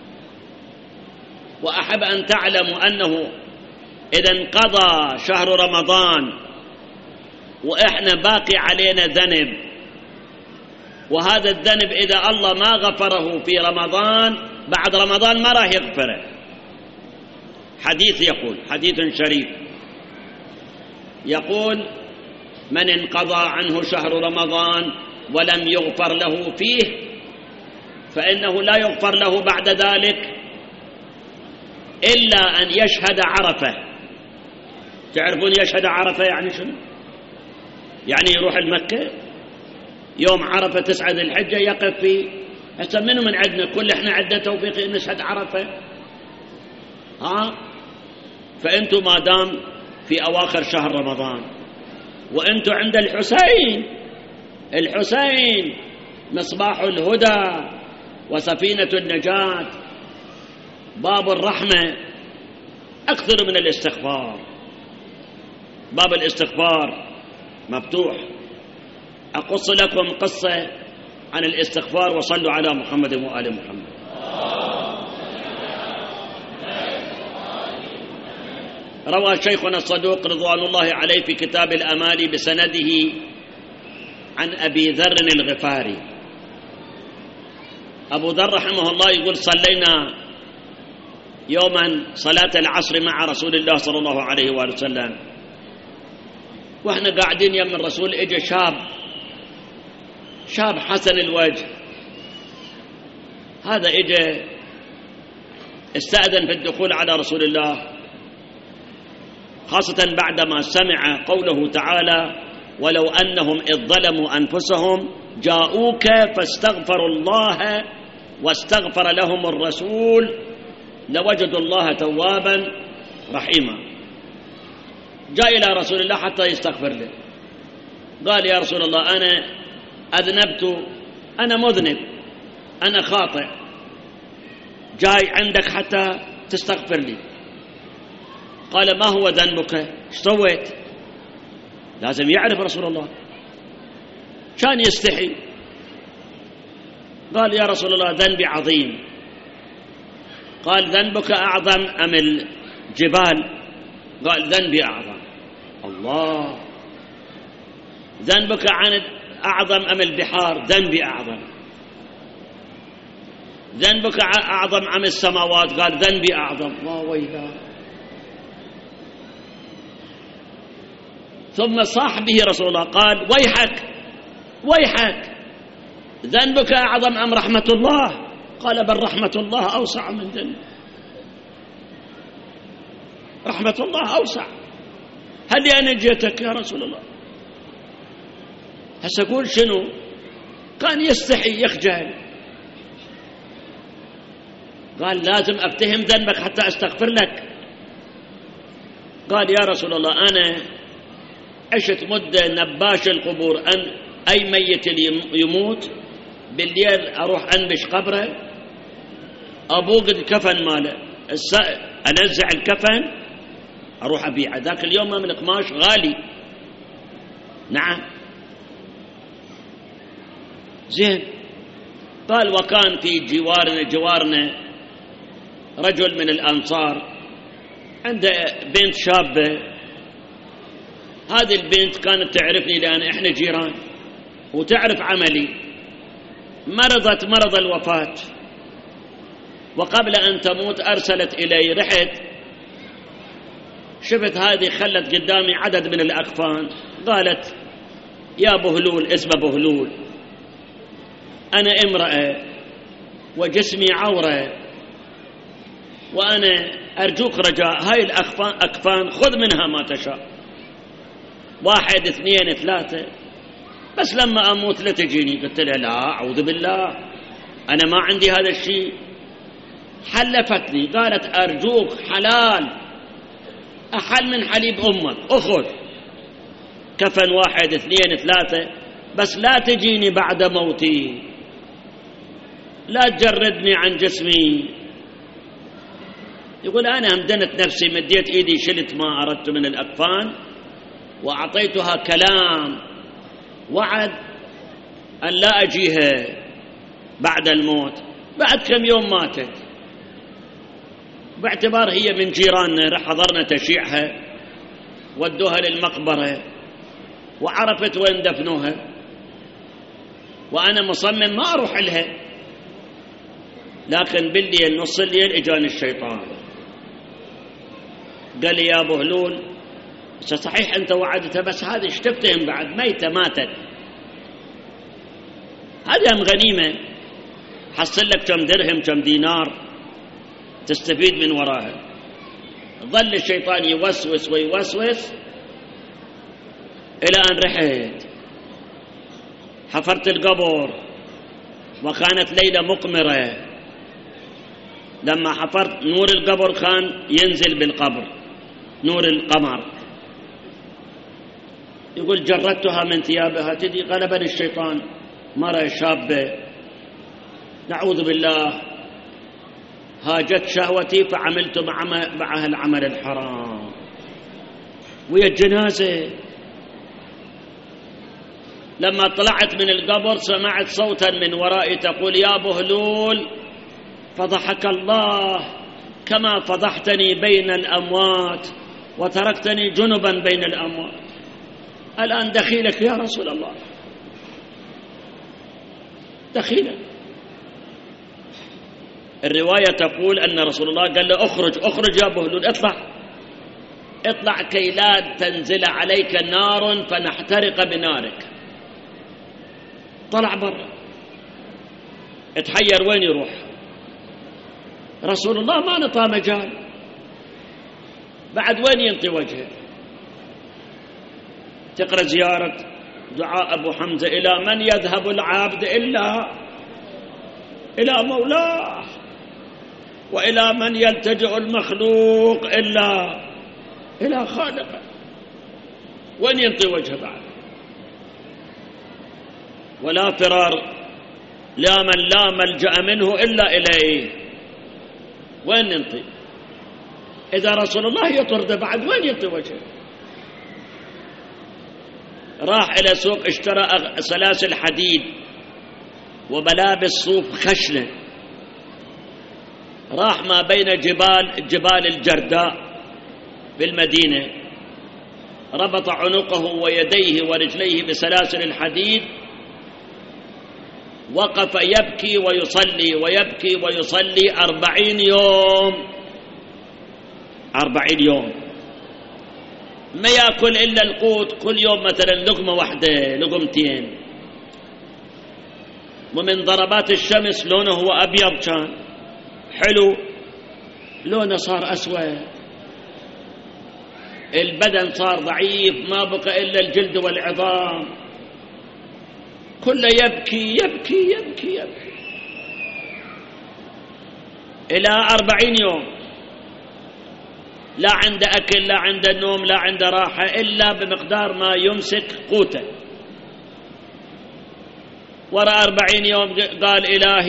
وأحب أن تعلموا أنه إذا انقضى شهر رمضان وإحنا باقي علينا ذنب، وهذا الذنب إذا الله ما غفره في رمضان بعد رمضان ما راح يغفره. حديث يقول، حديث شريف يقول: من انقضى عنه شهر رمضان ولم يغفر له فيه فإنه لا يغفر له بعد ذلك إلا أن يشهد عرفة. تعرفون يشهد عرفة يعني شنو؟ يعني يروح المكة يوم عرفة 9 ذي الحجة يقف فيه. هسه منو من عندنا؟ كل احنا عندنا توفيق نشهد عرفة؟ فأنتم ما دام في أواخر شهر رمضان وأنتم عند الحسين مصباح الهدى وسفينة النجاة باب الرحمة، أكثر من الاستغفار. باب الاستغفار مفتوح. أقص لكم قصة عن الاستغفار، وصلوا على محمد وآل محمد. روى شيخنا الصدوق رضوان الله عليه في كتاب الأمالي بسنده عن أبي ذر الغفاري. أبو ذر رحمه الله يقول: صلينا يوما صلاة العصر مع رسول الله صلى الله عليه وآله وسلم، وإحنا قاعدين يم الرسول إجا شاب حسن الوجه. هذا إجا استأذن في الدخول على رسول الله، خاصة بعدما سمع قوله تعالى: ولو أنهم إذ ظلموا أنفسهم جاءوك فاستغفروا الله واستغفر لهم الرسول لوجدوا الله توابا رحيما. جاء إلى رسول الله حتى يستغفر له. قال: يا رسول الله أنا أذنبت، أنا مذنب، أنا خاطئ، جاي عندك حتى تستغفر لي. قال: ما هو ذنبك؟ ايش سويت؟ لازم يعرف رسول الله، كان يستحي. قال: يا رسول الله ذنبي عظيم. قال: ذنبك أعظم أم الجبال؟ قال: ذنبي أعظم. الله. ذنبك أعظم أم البحار؟ ذنبي أعظم. ذنبك أعظم أم السماوات؟ قال: ذنبي أعظم. الله ويلاه. ثم صاح به رسول الله قال: ويحك، ذنبك أعظم أم رحمة الله؟ قال: بل رحمة الله أوسع من ذنب. رحمة الله أوسع. هل أنا جيتك يا رسول الله؟ هسه أقول شنو؟ كان يستحي يخجل. قال لازم أفتهم ذنبك حتى أستغفر لك. قال يا رسول الله أنا عشت مدة نباش القبور، أن أي ميت يموت بالليل أروح أنبش قبره، أبوق الكفن ماله، أنزع الكفن أروح أبيعه. ذاك اليوم ما من قماش غالي. نعم زين. قال وكان في جوارنا رجل من الأنصار عنده بنت شابة. هذه البنت كانت تعرفني لأن إحنا جيران وتعرف عملي. مرضت مرض الوفاة، وقبل أن تموت أرسلت إلي. رحت شفت هذه خلت قدامي عدد من الأكفان. قالت يا بهلول، اسمه بهلول، أنا امرأة وجسمي عورة، وأنا أرجوك رجاء هاي الأكفان خذ منها ما تشاء، 1 2 3، بس لما أموت لا تجيني. قلت لها لا أعوذ بالله، أنا ما عندي هذا الشيء. حلفتني قالت أرجوك حلال أحل من حليب أمك، أخذ كفن 1 2 3، بس لا تجيني بعد موتي، لا تجردني عن جسمي. يقول أنا همدنت نفسي، مديت إيدي شلت ما أردت من الأكفان وأعطيتها كلام وعد أن لا أجيها بعد الموت. بعد كم يوم ماتت، باعتبار هي من جيراننا رح حضرنا تشيعها، ودوها للمقبرة وعرفت وين دفنوها، وأنا مصمم ما أروح لها. لكن بالليل نص الليل إجاني الشيطان قال لي يا بهلول صحيح أنت وعدتها، بس هذه اشتفتهم بعد ميتة ماتت، هذه غنيمة، حصل لك كم درهم كم دينار تستفيد من وراها. ظل الشيطان يوسوس ويوسوس إلى أن رحت حفرت القبر، وكانت ليلة مقمرة. لما حفرت نور القبر كان ينزل بالقبر نور القمر. يقول جردتها من ثيابها تدي، غلبني الشيطان، مرة شابة نعوذ بالله، هاجت شهوتي فعملت معها العمل الحرام. ويا الجنازة لما طلعت من القبر سمعت صوتا من ورائي تقول يا بهلول فضحك الله كما فضحتني بين الأموات وتركتني جنبا بين الأموات، الآن دخيلك يا رسول الله، دخيلك. الرواية تقول أن رسول الله قال له اخرج يا بهلول، اطلع كي لا تنزل عليك نار فنحترق بنارك. طلع برا، اتحير وين يروح. رسول الله ما نطى مجال، بعد وين ينطي وجهه. تقرأ زيارة دعاء أبو حمزة إلى من يذهب العبد إلا إلى مولاه، وإلى من يلتجئ المخلوق إلا إلى خالقه. وين ينطي وجهه بعد؟ ولا فرار، لا من لا ملجأ منه إلا إليه. وين ينطي؟ إذا رسول الله يطرد بعد وين ينطي وجهه؟ راح إلى سوق اشترى سلاسل حديد وملابس صوف خشنة، راح ما بين جبال الجرداء بالمدينة، ربط عنقه ويديه ورجليه بسلاسل الحديد، وقف يبكي ويصلي ويبكي ويصلي 40 يوم. 40 يوم ما يأكل إلا القوت، كل يوم مثلا لقمة واحدة لقمتين. ومن ضربات الشمس لونه هو أبيض كان حلو، لونه صار أسود. البدن صار ضعيف، ما بقى إلا الجلد والعظام، كله يبكي يبكي يبكي يبكي إلى 40 يوم، لا عنده أكل، لا عنده نوم، لا عنده راحة، إلا بمقدار ما يمسك قوته. وراء 40 يوم قال: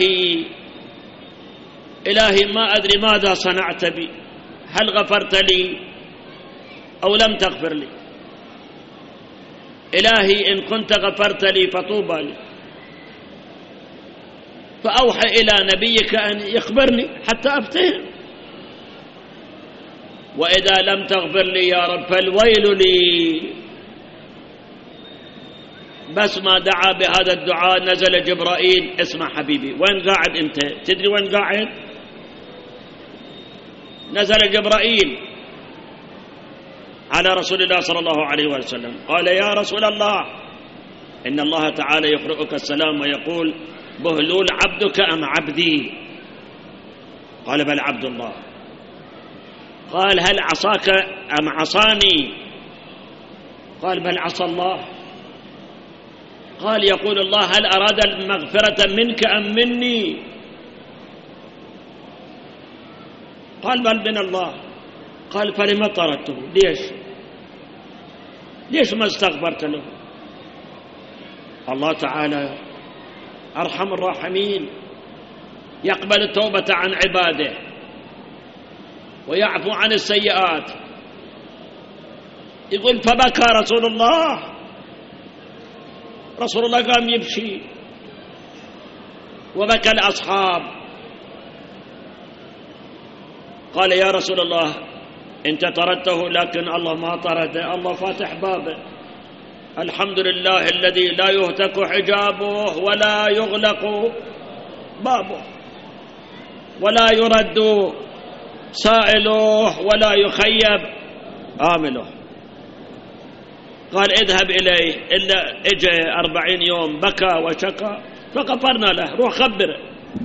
إلهي ما أدري ماذا صنعت بي، هل غفرت لي أو لم تغفر لي؟ إلهي إن كنت غفرت لي فطوبى لي، فأوحى إلى نبيك أن يخبرني حتى أفتهم، وإذا لم تغفر لي يا رب فالويل لي. بس ما دعا بهذا الدعاء نزل جبرائيل. اسمع حبيبي، وين قاعد أنت؟ تدري وين قاعد؟ نزل جبرائيل على رسول الله صلى الله عليه وسلم، قال: يا رسول الله، إن الله تعالى يقرئك السلام ويقول: بهلول عبدك أم عبدي؟ قال: بل عبد الله. قال: هل عصاك أم عصاني؟ قال: بل عصى الله. قال: يقول الله: هل أراد المغفرة منك أم مني؟ قال: بل من الله. قال: فلما طردته؟ ليش ما استغفرت له؟ الله تعالى أرحم الراحمين، يقبل التوبة عن عباده ويعفو عن السيئات. يقول: فبكى رسول الله. رسول الله قام يبكي وبكى الأصحاب. قال: يا رسول الله، أنت طردته لكن الله ما طرده، الله فاتح بابه. الحمد لله الذي لا يهتك حجابه ولا يغلق بابه ولا يرد سائله ولا يخيب آمله. قال: اذهب إليه. إلا اجى 40 يوم بكى وشكى فغفرنا له، روح خبره.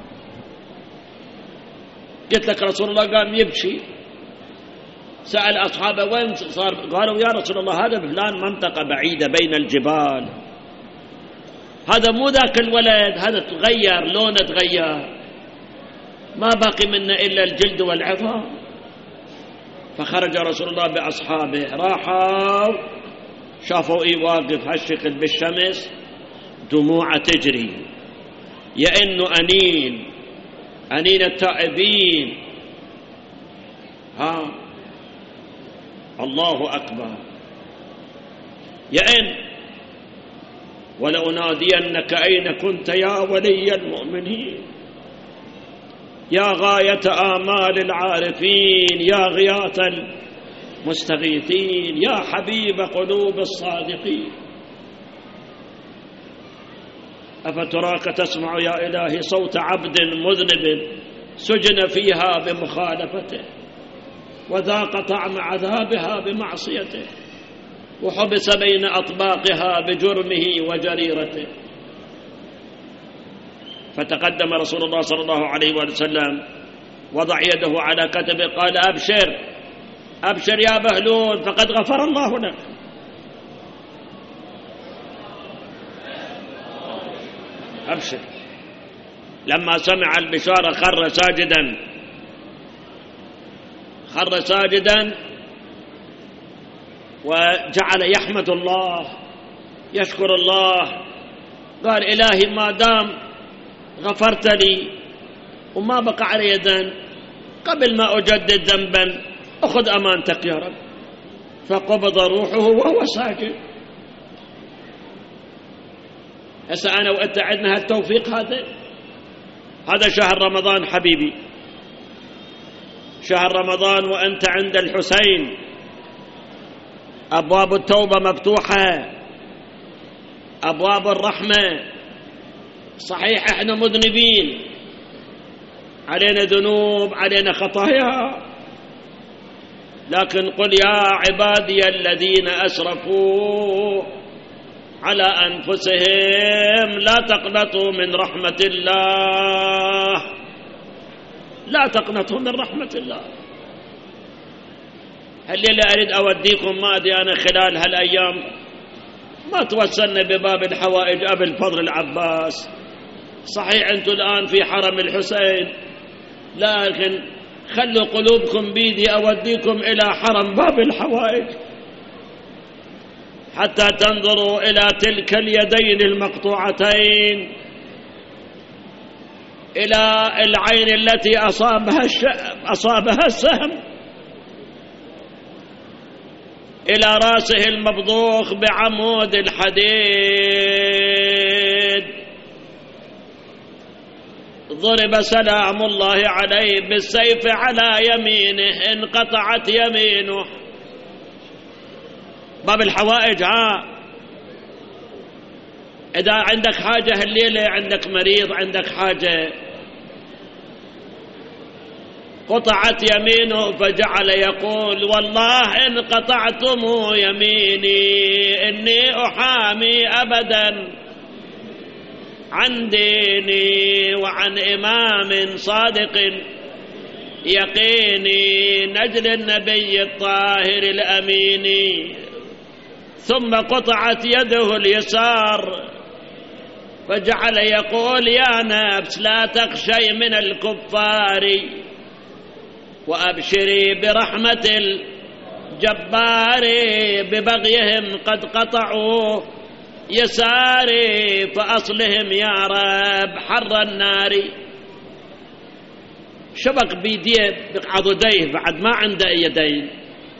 قلت لك رسول الله قام يبكي، سأل أصحابه وين صار؟ قالوا: يا رسول الله، هذا فلان منطقة بعيدة بين الجبال، هذا مو ذاك الولد، هذا تغير لونه، تغير، ما باقي منه إلا الجلد والعظام. فخرج رسول الله بأصحابه، راحوا شافوا واقف هالشكل بالشمس، دموع تجري، يئن أنين التائبين. الله أكبر. يئن ولأنادينك أين كنت يا ولي المؤمنين، يا غاية آمال العارفين، يا غياث المستغيثين، يا حبيب قلوب الصادقين. أفتراك تسمع يا إلهي صوت عبد مذنب سجن فيها بمخالفته، وذاق طعم عذابها بمعصيته، وحبس بين أطباقها بجرمه وجريرته. فتقدم رسول الله صلى الله عليه وسلم، وضع يده على كتفه، قال: أبشر أبشر يا بهلول، فقد غفر الله لك. أبشر. لما سمع البشارة خر ساجدا وجعل يحمد الله، يشكر الله. قال: إلهي ما دام غفرت لي وما بقى علي ذنب، قبل ما أجدد ذنبا أخذ أمانتك يا رب. فقبض روحه وهو ساجد. هسه أنا وأنت عندنا هالتوفيق هذا شهر رمضان حبيبي، شهر رمضان وأنت عند الحسين، أبواب التوبة مفتوحة، أبواب الرحمة. صحيح إحنا مذنبين، علينا ذنوب، علينا خطايا، لكن قل يا عبادي الذين أسرفوا على أنفسهم لا تقنطوا من رحمة الله، لا تقنطوا من رحمة الله. هالليلة أريد أوديكم، ما أدري أنا خلال هالأيام ما توسلنا بباب الحوائج أبي الفضل العباس. صحيح أنتم الآن في حرم الحسين، لكن خلوا قلوبكم بيدي أوديكم إلى حرم باب الحوائج حتى تنظروا إلى تلك اليدين المقطوعتين، إلى العين التي أصابها السهم، إلى رأسه المبضوخ بعمود الحديد. ضرب سلام الله عليه بالسيف على يمينه، انقطعت يمينه. باب الحوائج، إذا عندك حاجة الليلة، عندك مريض، عندك حاجة، قطعت يمينه فجعل يقول: والله إن قطعتم يميني إني أحامي أبدا عن ديني وعن إمام صادق يقيني نجل النبي الطاهر الأمين. ثم قطعت يده اليسار فجعل يقول: يا نفس لا تخشي من الكفار وأبشري برحمة الجبار، ببغيهم قد قطعوا يساري فأصلهم يا رب حر النار. شبك بيديه بعضديه بعد ما عنده يدين.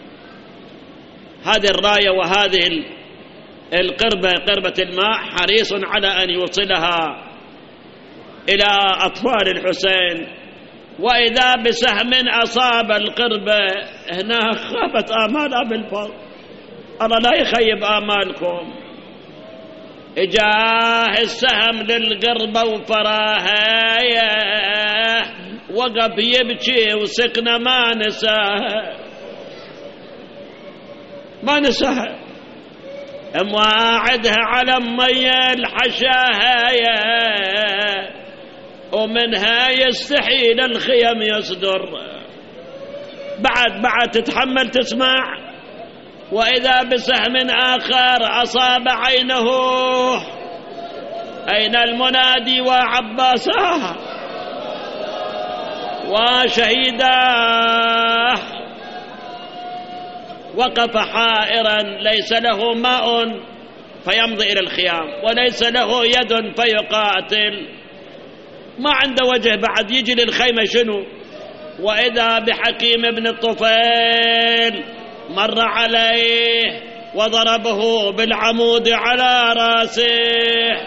هذه الراية وهذه القربة، قربة الماء، حريص على أن يوصلها إلى أطفال الحسين. وإذا بسهم أصاب القربة، هنا خابت آمال أبي الفضل. الله لا يخيب آمالكم. إجاه السهم للقربة وفراها، وقف يبكي وسكنه ما نساها مواعدها على مية الحشاها، ومنها يستحيل الخيم يصدر. بعد تتحمل تسمع. وإذا بسهم آخر أصاب عينه، أين المنادي وعباسه وشهيداه. وقف حائرا، ليس له ماء فيمضي إلى الخيام، وليس له يد فيقاتل، ما عنده وجه بعد يجي للخيمة شنو. وإذا بحكيم بن الطفيل مر عليه وضربه بالعمود على راسه.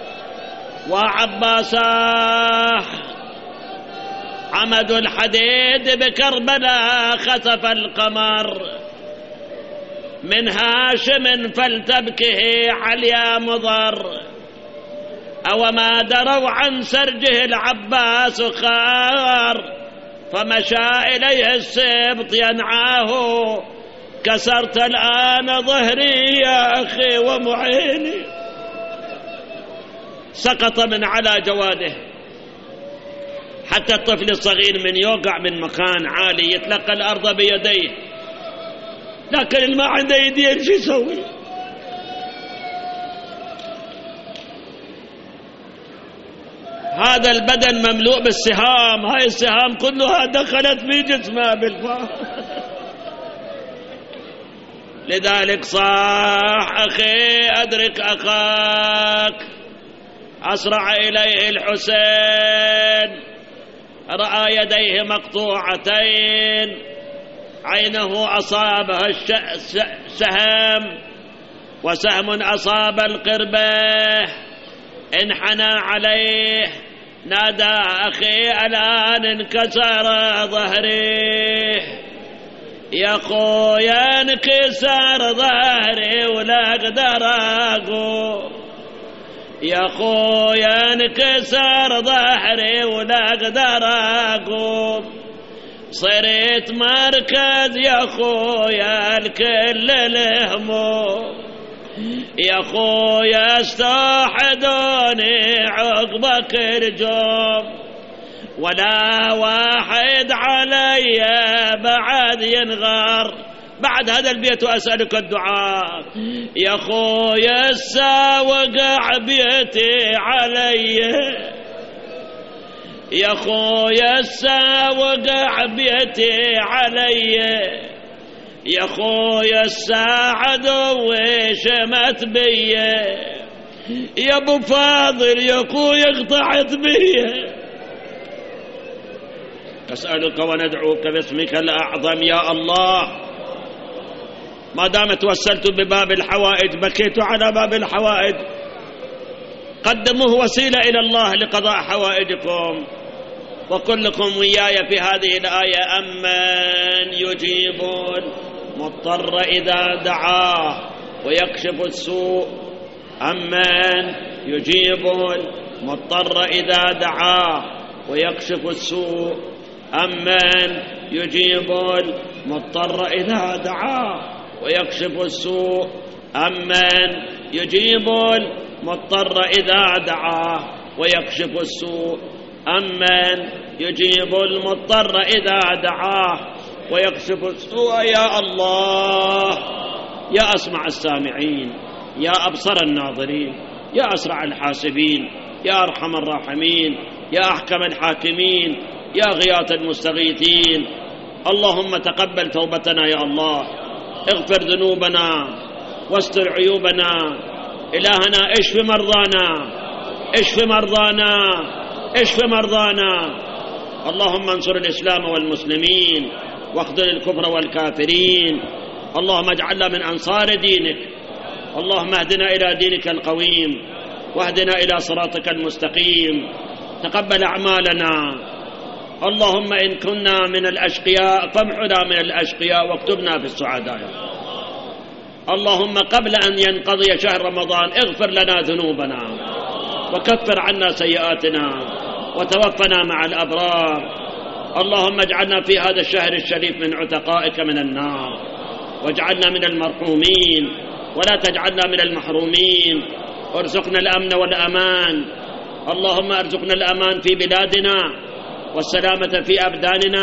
وعباساه عمد الحديد بكربلاء خسف القمر، من هاشم فلتبكه عليا مضر. أوما دروا عن سرجه العباس خار، فمشى إليه السبط ينعاه. كسرت الآن ظهري يا أخي ومعيني. سقط من على جواده، حتى الطفل الصغير من يوقع من مكان عالي يتلقى الأرض بيديه، لكن اللي ما عنده يدين شو يسوي؟ هذا البدن مملوء بالسهام، هاي السهام كلها دخلت في جسمه بالفعل. لذلك صاح: أخي أدرك أخاك. أسرع إليه الحسين، رأى يديه مقطوعتين، عينه أصابها السهم، وسهم أصاب القربة. انحنى عليه نادى: أخي الآن انكسر ظهري، يا خويا انكسر ظهري ولا أقدر أقوم، يا خويا انكسر ظهري ولا أقدر أقوم. صرت مركز يا خويا الكل الهموم، يا خويا استوحدوني عقبك رجوم، ولا واحد علي بعد ينغار بعد هذا البيت وأسألك الدعاء. يا خويا السا وقع بيتي علي، يا خويا السا وقع بيتي علي، يا خويا السا عدوي شمت بي، يا ابو فاضل يا خويا اقطعت بي. أسألك وندعوك باسمك الأعظم يا الله، ما دام توسلت بباب الحوائج بكيت على باب الحوائج، قدموه وسيلة إلى الله لقضاء حوائجكم. وكلكم وياي في هذه الآية: أمن يجيب المضطر إذا دعاه ويكشف السوء، أمن يجيب المضطر إذا دعاه ويكشف السوء، أمن يجيب المضطر إذا دعاه ويكشف السوء، أمن يجيب المضطر إذا دعاه ويكشف السوء، أمن يجيب المضطر إذا دعاه ويكشف السوء. يا الله، يا أسمع السامعين، يا أبصر الناظرين، يا أسرع الحاسبين، يا أرحم الراحمين، يا أحكم الحاكمين، يا غياث المستغيثين، اللهم تقبل توبتنا يا الله، اغفر ذنوبنا واستر عيوبنا. إلهنا اشف مرضانا، اشف مرضانا، اشف مرضانا. اللهم انصر الإسلام والمسلمين واخذل الكفر والكافرين. اللهم اجعلنا من أنصار دينك. اللهم اهدنا إلى دينك القويم واهدنا إلى صراطك المستقيم. تقبل أعمالنا. اللهم إن كنا من الأشقياء فامحنا من الأشقياء واكتبنا في السعداء. اللهم قبل أن ينقضي شهر رمضان اغفر لنا ذنوبنا وكفر عنا سيئاتنا وتوفنا مع الأبرار. اللهم اجعلنا في هذا الشهر الشريف من عتقائك من النار، واجعلنا من المرحومين ولا تجعلنا من المحرومين. وارزقنا الأمن والأمان. اللهم ارزقنا الأمان في بلادنا والسلامة في أبداننا.